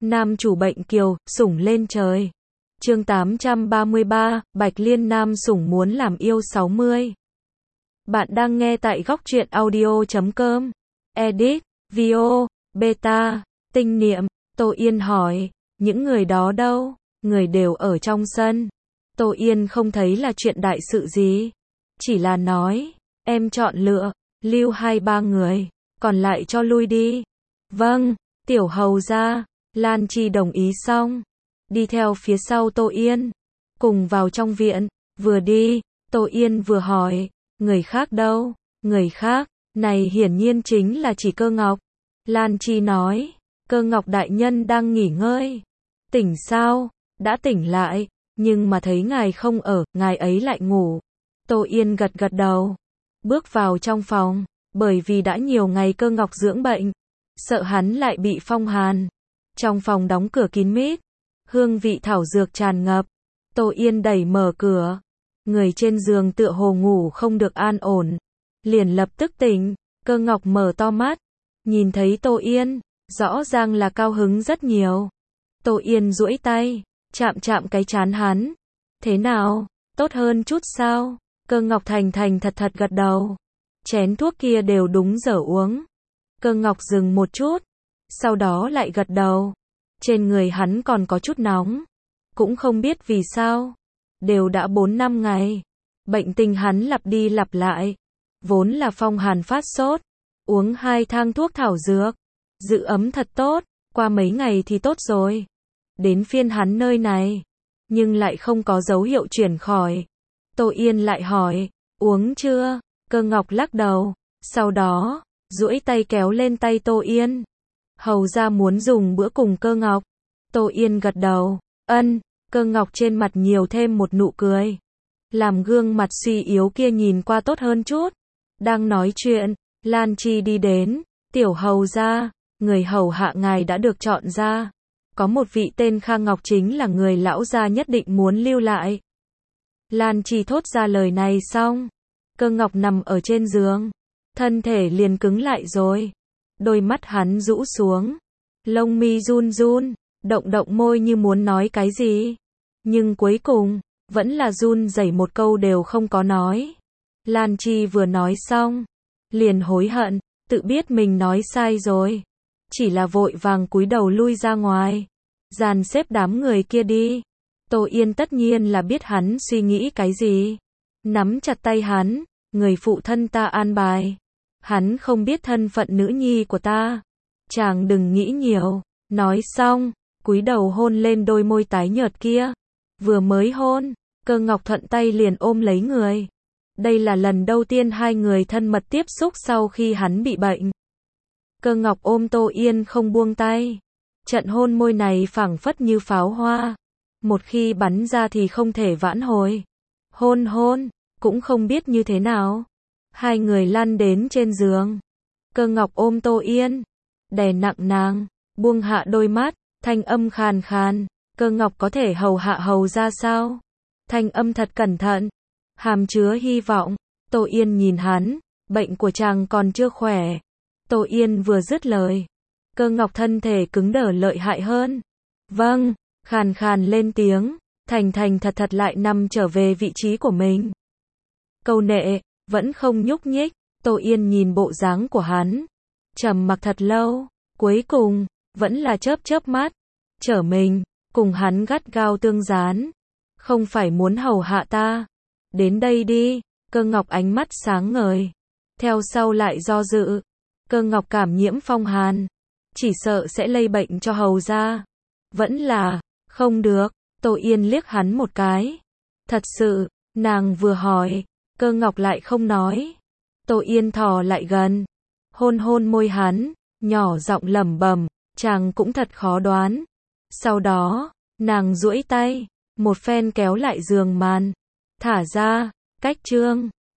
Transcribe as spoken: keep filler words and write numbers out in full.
Nam chủ bệnh kiều, sủng lên trời. Chương tám trăm ba mươi ba, Bạch Liên Nam sủng muốn làm yêu sáu mươi. Bạn đang nghe tại góc truyện audio chấm com. Edit, Vio, Beta, Tinh Niệm. Tô Yên hỏi, những người đó đâu? Người đều ở trong sân. Tô Yên không thấy là chuyện đại sự gì. Chỉ là nói, em chọn lựa, lưu hai ba người, còn lại cho lui đi. Vâng, tiểu hầu ra. Lan Chi đồng ý xong, đi theo phía sau Tô Yên, cùng vào trong viện. Vừa đi, Tô Yên vừa hỏi, người khác đâu? Người khác, này hiển nhiên chính là chỉ Cơ Ngọc. Lan Chi nói, Cơ Ngọc đại nhân đang nghỉ ngơi. Tỉnh sao? Đã tỉnh lại, nhưng mà thấy ngài không ở, ngài ấy lại ngủ. Tô Yên gật gật đầu, bước vào trong phòng, bởi vì đã nhiều ngày Cơ Ngọc dưỡng bệnh, sợ hắn lại bị phong hàn. Trong phòng đóng cửa kín mít, hương vị thảo dược tràn ngập. Tô Yên đẩy mở cửa, người trên giường tựa hồ ngủ không được an ổn, liền lập tức tỉnh. Cơ Ngọc mở to mắt, nhìn thấy Tô Yên, rõ ràng là cao hứng rất nhiều. Tô Yên duỗi tay, chạm chạm cái trán hắn. Thế nào, tốt hơn chút sao? Cơ Ngọc thành thành thật thật gật đầu. Chén thuốc kia đều đúng giờ uống. Cơ Ngọc dừng một chút, sau đó lại gật đầu. Trên người hắn còn có chút nóng, cũng không biết vì sao. Đều đã bốn năm ngày, bệnh tình hắn lặp đi lặp lại. Vốn là phong hàn phát sốt, uống hai thang thuốc thảo dược, giữ ấm thật tốt, qua mấy ngày thì tốt rồi. Đến phiên hắn nơi này, nhưng lại không có dấu hiệu chuyển khỏi. Tô Yên lại hỏi, uống chưa? Cơ Ngọc lắc đầu, sau đó, duỗi tay kéo lên tay Tô Yên. Hầu ra muốn dùng bữa cùng Cơ Ngọc. Tô Yên gật đầu, ân. Cơ Ngọc trên mặt nhiều thêm một nụ cười, làm gương mặt suy yếu kia nhìn qua tốt hơn chút. Đang nói chuyện, Lan Chi đi đến, tiểu hầu ra, người hầu hạ ngài đã được chọn ra. Có một vị tên Kha Ngọc chính là người lão gia nhất định muốn lưu lại. Lan Chi thốt ra lời này xong, Cơ Ngọc nằm ở trên giường, thân thể liền cứng lại rồi. Đôi mắt hắn rũ xuống, lông mi run run, động động môi như muốn nói cái gì. Nhưng cuối cùng, vẫn là run rẩy một câu đều không có nói. Lan Chi vừa nói xong, liền hối hận, tự biết mình nói sai rồi. Chỉ là vội vàng cúi đầu lui ra ngoài, dàn xếp đám người kia đi. Tô Yên tất nhiên là biết hắn suy nghĩ cái gì. Nắm chặt tay hắn, người phụ thân ta an bài. Hắn không biết thân phận nữ nhi của ta. Chàng đừng nghĩ nhiều. Nói xong, cúi đầu hôn lên đôi môi tái nhợt kia. Vừa mới hôn, Cơ Ngọc thuận tay liền ôm lấy người. Đây là lần đầu tiên hai người thân mật tiếp xúc sau khi hắn bị bệnh. Cơ Ngọc ôm Tô Yên không buông tay. Trận hôn môi này phảng phất như pháo hoa. Một khi bắn ra thì không thể vãn hồi. Hôn hôn, cũng không biết như thế nào. Hai người lăn đến trên giường. Cơ Ngọc ôm Tô Yên, đè nặng nàng, buông hạ đôi mắt, thanh âm khàn khàn. Cơ Ngọc có thể hầu hạ hầu ra sao? Thanh âm thật cẩn thận, hàm chứa hy vọng. Tô Yên nhìn hắn, bệnh của chàng còn chưa khỏe. Tô Yên vừa dứt lời, Cơ Ngọc thân thể cứng đờ lợi hại hơn. Vâng, khàn khàn lên tiếng, thành thành thật thật lại nằm trở về vị trí của mình. Câu nệ, vẫn không nhúc nhích. Tô Yên nhìn bộ dáng của hắn, trầm mặc thật lâu, cuối cùng, vẫn là chớp chớp mắt, trở mình, cùng hắn gắt gao tương dán. Không phải muốn hầu hạ ta? Đến đây đi. Cơ Ngọc ánh mắt sáng ngời, theo sau lại do dự. Cơ Ngọc cảm nhiễm phong hàn, chỉ sợ sẽ lây bệnh cho hầu ra. Vẫn là, không được. Tô Yên liếc hắn một cái. Thật sự, nàng vừa hỏi, Cơ Ngọc lại không nói. Tô Yên thò lại gần, hôn hôn môi hắn, nhỏ giọng lẩm bẩm, chàng cũng thật khó đoán. Sau đó, nàng duỗi tay, một phen kéo lại giường màn, thả ra, cách chương.